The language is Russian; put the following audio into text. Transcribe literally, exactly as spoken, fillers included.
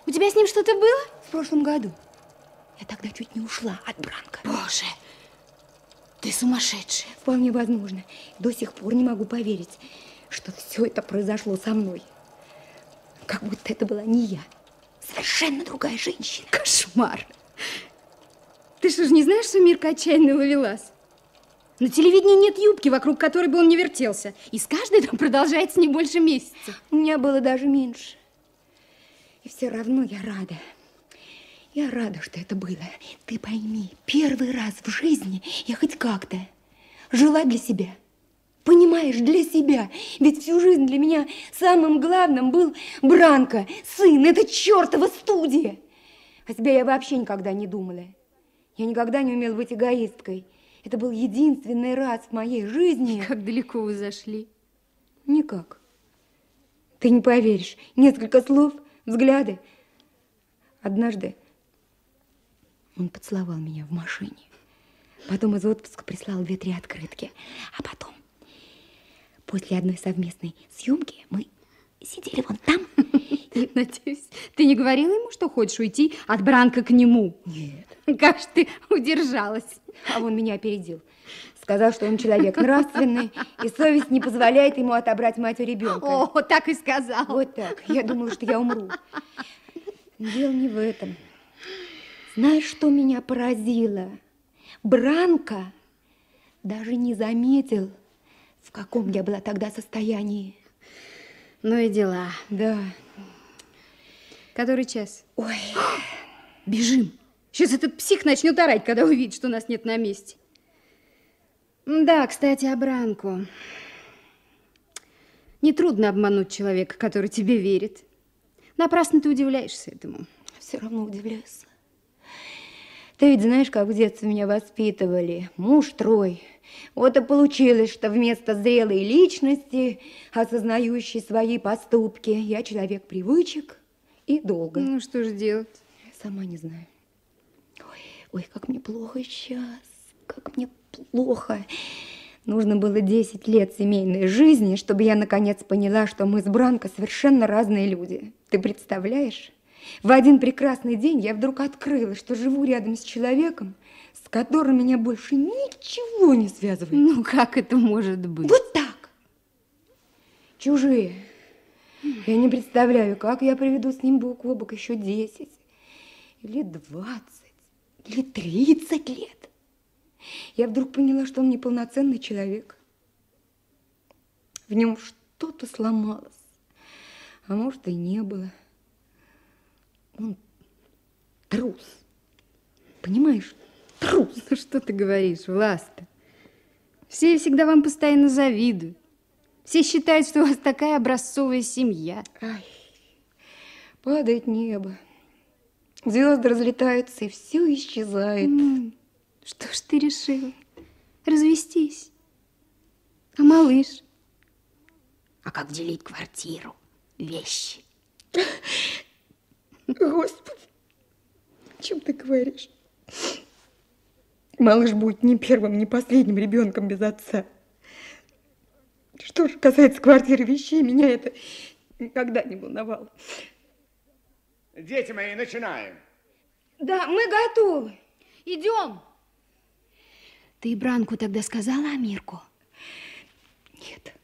У тебя с ним что-то было? В прошлом году. Я тогда чуть не ушла от Бранка. Боже, ты сумасшедшая. Вполне возможно. До сих пор не могу поверить, что все это произошло со мной. Как будто это была не я. Совершенно другая женщина. Кошмар. Ты что ж не знаешь, что Мирка отчаянный ловелас? На телевидении нет юбки, вокруг которой бы он не вертелся. И с каждой там продолжается не больше месяца. У меня было даже меньше. И все равно я рада. Я рада, что это было. Ты пойми, первый раз в жизни я хоть как-то жила для себя. Понимаешь, для себя. Ведь всю жизнь для меня самым главным был Бранко, сын, это чертова студия. О себе я вообще никогда не думала. Я никогда не умела быть эгоисткой. Это был единственный раз в моей жизни. Как далеко вы зашли? Никак. Ты не поверишь. Несколько слов, взгляды. Однажды он поцеловал меня в машине. Потом из отпуска прислал две-три открытки. А потом, после одной совместной съемки, мы сидели вон там. И... Надеюсь, ты не говорила ему, что хочешь уйти от Бранка к нему? Нет. Как ж ты удержалась? А он меня опередил. Сказал, что он человек нравственный, и совесть не позволяет ему отобрать мать у ребенка. О, так и сказал. Вот так. Я думала, что я умру. Дело не в этом. Знаешь, что меня поразило? Бранко даже не заметил, в каком я была тогда состоянии. Ну и дела. Да. Который час? Ой. Бежим. Сейчас этот псих начнет орать, когда увидит, что нас нет на месте. Да, кстати, о Бранку. Нетрудно обмануть человека, который тебе верит. Напрасно ты удивляешься этому. Все равно удивляюсь. Ты ведь знаешь, как в детстве меня воспитывали. Муж трой. Вот и получилось, что вместо зрелой личности, осознающей свои поступки, я человек привычек и долга. Ну, что же делать? Сама не знаю. Ой, ой, как мне плохо сейчас. Как мне плохо. Нужно было десять лет семейной жизни, чтобы я наконец поняла, что мы с Бранко совершенно разные люди. Ты представляешь? В один прекрасный день я вдруг открыла, что живу рядом с человеком, с которым меня больше ничего не связывает. Ну, как это может быть? Вот так. Чужие. Я не представляю, как я проведу с ним бок о бок еще десять, или двадцать, или тридцать лет. Я вдруг поняла, что он неполноценный человек. В нем что-то сломалось, а может и не было. Он трус. Понимаешь? Трус. Ну, что ты говоришь, Власта? Все всегда вам постоянно завидуют. Все считают, что у вас такая образцовая семья. Ай, падает небо. Звезды разлетаются, и все исчезает. М-м, что ж ты решила? Развестись. А малыш? А как делить квартиру? Вещи? Господи, о чем ты говоришь? Малыш будет ни первым, ни последним ребенком без отца. Что же касается квартиры, вещей, меня это никогда не волновало. Дети мои, начинаем. Да, мы готовы. Идем. Ты Бранку тогда сказала о Мирку? Нет.